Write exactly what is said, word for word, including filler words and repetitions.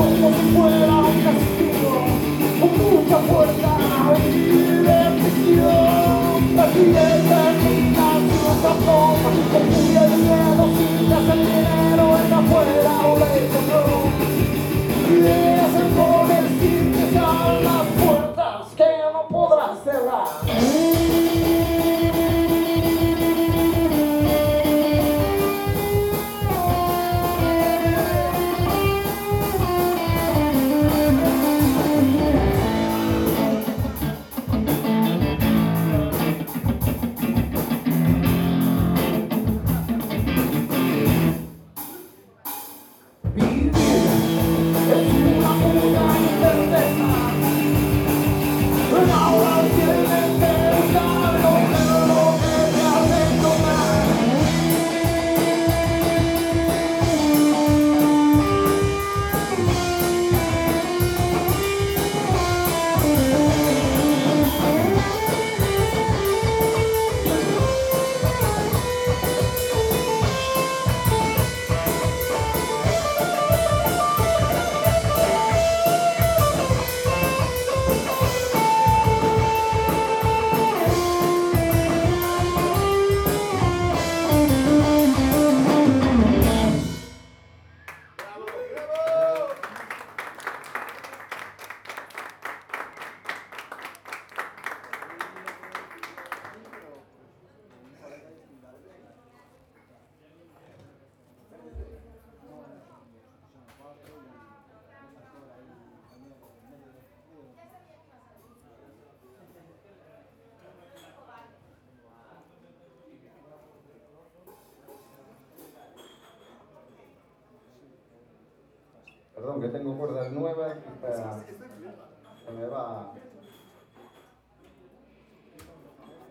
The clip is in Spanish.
como si fuera un castigo, con mucha fuerza y repetición. Presidente, gimnasio, tapón, con furia y miedo, cintas, el dinero está afuera o lejos, no. Ideas en poder, sin que sean las puertas que no podrás cerrar. Perdón, que tengo cuerdas nuevas y para... se me va...